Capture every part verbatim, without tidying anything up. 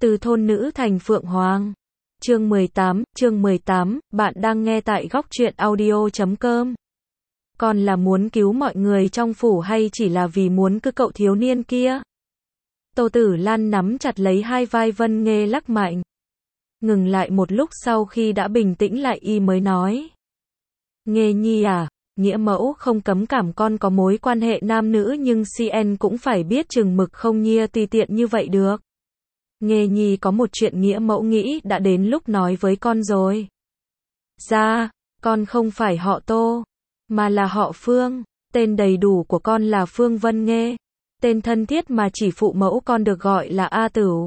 Từ thôn nữ thành phượng hoàng. Chương mười tám, chương mười tám, bạn đang nghe tại góc truyện audio chấm com. Con là muốn cứu mọi người trong phủ hay chỉ là vì muốn cứ cậu thiếu niên kia? Tô Tử Lan nắm chặt lấy hai vai Vân Nghê lắc mạnh. Ngừng lại một lúc sau khi đã bình tĩnh lại y mới nói. Nghê nhi à, nghĩa mẫu không cấm cảm con có mối quan hệ nam nữ nhưng xê en cũng phải biết chừng mực không nhia tùy tiện như vậy được. Nghê nhi có một chuyện nghĩa mẫu nghĩ đã đến lúc nói với con rồi. Dạ, con không phải họ Tô, mà là họ Phương, tên đầy đủ của con là Phương Vân Nghê, tên thân thiết mà chỉ phụ mẫu con được gọi là A Tửu.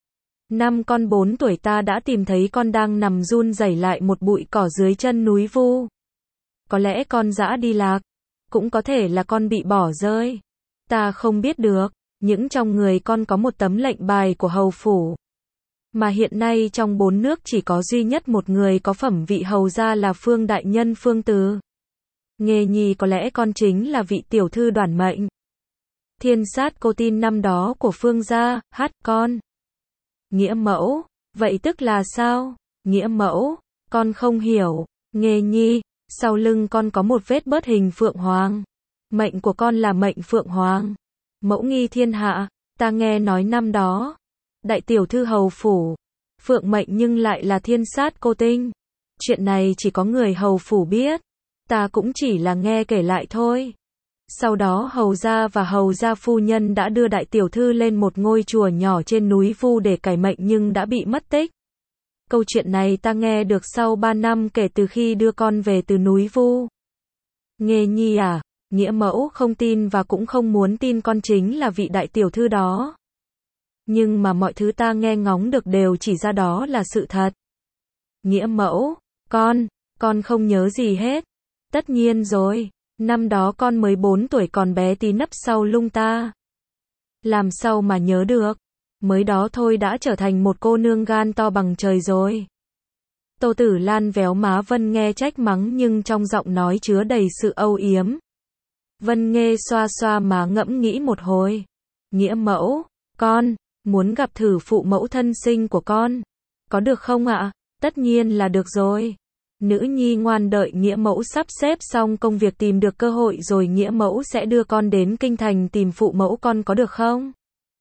Năm con bốn tuổi ta đã tìm thấy con đang nằm run rẩy lại một bụi cỏ dưới chân núi Vu. Có lẽ con dã đi lạc, cũng có thể là con bị bỏ rơi. Ta không biết được, những trong người con có một tấm lệnh bài của hầu phủ. Mà hiện nay trong bốn nước chỉ có duy nhất một người có phẩm vị hầu gia là Phương đại nhân Phương Từ. Nghê nhi có lẽ con chính là vị tiểu thư đoản mệnh. Thiên sát cô tin năm đó của Phương gia, hát con. Nghĩa mẫu, vậy tức là sao? Nghĩa mẫu, con không hiểu. Nghê nhi, sau lưng con có một vết bớt hình phượng hoàng. Mệnh của con là mệnh phượng hoàng. Mẫu nghi thiên hạ, ta nghe nói năm đó. Đại tiểu thư hầu phủ, phượng mệnh nhưng lại là thiên sát cô tinh. Chuyện này chỉ có người hầu phủ biết. Ta cũng chỉ là nghe kể lại thôi. Sau đó hầu gia và hầu gia phu nhân đã đưa đại tiểu thư lên một ngôi chùa nhỏ trên núi Vu để cải mệnh nhưng đã bị mất tích. Câu chuyện này ta nghe được sau ba năm kể từ khi đưa con về từ núi Vu. Nghê nhi à, nghĩa mẫu không tin và cũng không muốn tin con chính là vị đại tiểu thư đó. Nhưng mà mọi thứ ta nghe ngóng được đều chỉ ra đó là sự thật. Nghĩa mẫu, con, con không nhớ gì hết. Tất nhiên rồi, năm đó con mới bốn tuổi còn bé tí nấp sau lưng ta. Làm sao mà nhớ được, mới đó thôi đã trở thành một cô nương gan to bằng trời rồi. Tô Tử Lan véo má Vân Nghê trách mắng nhưng trong giọng nói chứa đầy sự âu yếm. Vân Nghê xoa xoa má ngẫm nghĩ một hồi. Nghĩa mẫu, con, muốn gặp thử phụ mẫu thân sinh của con. Có được không ạ? Tất nhiên là được rồi. Nữ nhi ngoan đợi nghĩa mẫu sắp xếp xong công việc tìm được cơ hội rồi nghĩa mẫu sẽ đưa con đến kinh thành tìm phụ mẫu con có được không?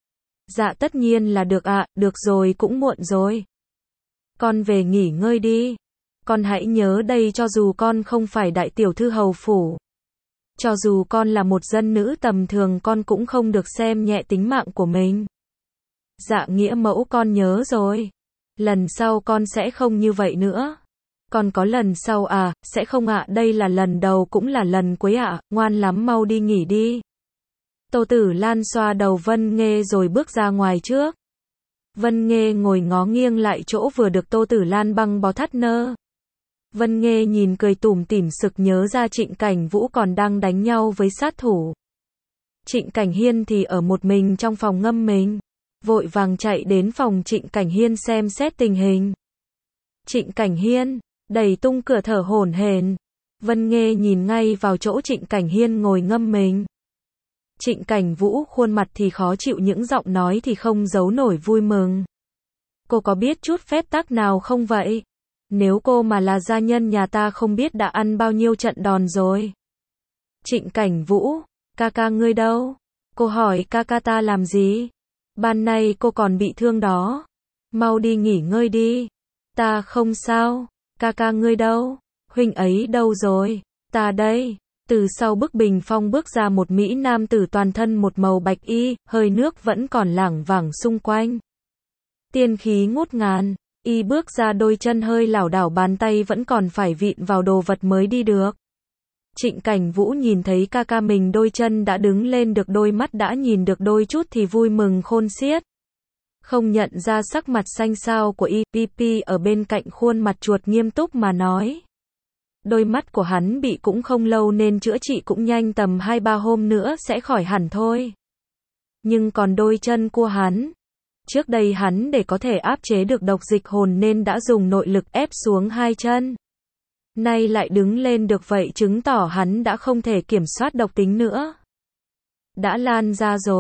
Dạ tất nhiên là được ạ, được rồi cũng muộn rồi. Con về nghỉ ngơi đi. Con hãy nhớ đây cho dù con không phải đại tiểu thư hầu phủ. Cho dù con là một dân nữ tầm thường con cũng không được xem nhẹ tính mạng của mình. Dạ nghĩa mẫu con nhớ rồi. Lần sau con sẽ không như vậy nữa. Còn có lần sau à, sẽ không ạ, đây là lần đầu cũng là lần cuối ạ, ngoan lắm mau đi nghỉ đi. Tô Tử Lan xoa đầu Vân Nghê rồi bước ra ngoài trước. Vân Nghê ngồi ngó nghiêng lại chỗ vừa được Tô Tử Lan băng bó thắt nơ. Vân Nghê nhìn cười tủm tỉm sực nhớ ra Trịnh Cảnh Vũ còn đang đánh nhau với sát thủ. Trịnh Cảnh Hiên thì ở một mình trong phòng ngâm mình. Vội vàng chạy đến phòng Trịnh Cảnh Hiên xem xét tình hình. Trịnh Cảnh Hiên đẩy tung cửa thở hổn hển. Vân Nghê nhìn ngay vào chỗ Trịnh Cảnh Hiên ngồi ngâm mình. Trịnh Cảnh Vũ khuôn mặt thì khó chịu những giọng nói thì không giấu nổi vui mừng. Cô có biết chút phép tắc nào không vậy? Nếu cô mà là gia nhân nhà ta không biết đã ăn bao nhiêu trận đòn rồi. Trịnh Cảnh Vũ, ca ca ngươi đâu? Cô hỏi ca ca ta làm gì? Ban nay cô còn bị thương đó. Mau đi nghỉ ngơi đi. Ta không sao. Ca ca ngươi đâu? Huynh ấy đâu rồi? Ta đây. Từ sau bức bình phong bước ra một mỹ nam tử toàn thân một màu bạch y, hơi nước vẫn còn lảng vảng xung quanh. Tiên khí ngút ngàn, y bước ra đôi chân hơi lảo đảo bàn tay vẫn còn phải vịn vào đồ vật mới đi được. Trịnh Cảnh Vũ nhìn thấy ca ca mình đôi chân đã đứng lên được đôi mắt đã nhìn được đôi chút thì vui mừng khôn xiết. Không nhận ra sắc mặt xanh xao của y, pi pi ở bên cạnh khuôn mặt chuột nghiêm túc mà nói. Đôi mắt của hắn bị cũng không lâu nên chữa trị cũng nhanh tầm hai ba hôm nữa sẽ khỏi hẳn thôi. Nhưng còn đôi chân của hắn, trước đây hắn để có thể áp chế được độc dịch hồn nên đã dùng nội lực ép xuống hai chân. Nay lại đứng lên được vậy chứng tỏ hắn đã không thể kiểm soát độc tính nữa. Đã lan ra rồi.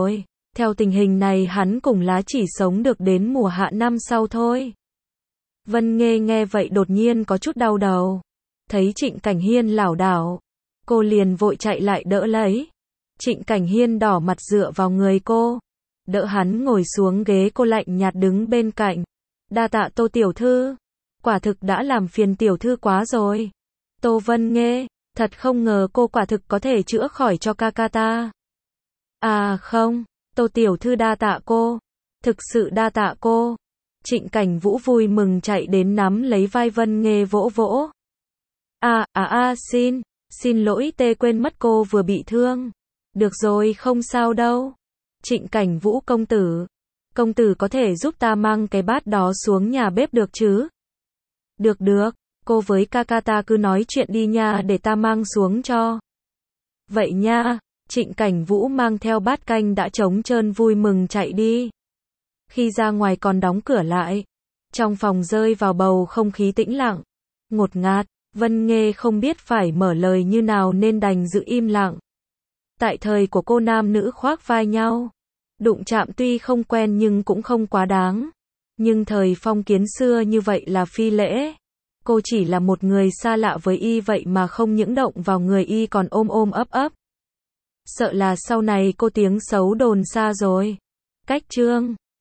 Theo tình hình này hắn cùng Lá chỉ sống được đến mùa hạ năm sau thôi. Vân Nghê nghe vậy đột nhiên có chút đau đầu. Thấy Trịnh Cảnh Hiên lảo đảo, cô liền vội chạy lại đỡ lấy. Trịnh Cảnh Hiên đỏ mặt dựa vào người cô, đỡ hắn ngồi xuống ghế, cô lạnh nhạt đứng bên cạnh. Đa tạ Tô tiểu thư, quả thực đã làm phiền tiểu thư quá rồi. Tô Vân Nghê, thật không ngờ cô quả thực có thể chữa khỏi cho ca ca ta. À không, Tô tiểu thư đa tạ cô, thực sự đa tạ cô. Trịnh Cảnh Vũ vui mừng chạy đến nắm lấy vai Vân Nghê vỗ vỗ. À, à à xin, xin lỗi tê quên mất cô vừa bị thương. Được rồi không sao đâu. Trịnh Cảnh Vũ công tử, công tử có thể giúp ta mang cái bát đó xuống nhà bếp được chứ? Được được, cô với ca ca ta cứ nói chuyện đi nha để ta mang xuống cho. Vậy nha, Trịnh Cảnh Vũ mang theo bát canh đã trống trơn vui mừng chạy đi. Khi ra ngoài còn đóng cửa lại, trong phòng rơi vào bầu không khí tĩnh lặng, ngột ngạt. Vân Nghê không biết phải mở lời như nào nên đành giữ im lặng. Tại thời của cô nam nữ khoác vai nhau, đụng chạm tuy không quen nhưng cũng không quá đáng. Nhưng thời phong kiến xưa như vậy là phi lễ. Cô chỉ là một người xa lạ với y vậy mà không những động vào người y còn ôm ôm ấp ấp. Sợ là sau này cô tiếng xấu đồn xa rồi. Cách chương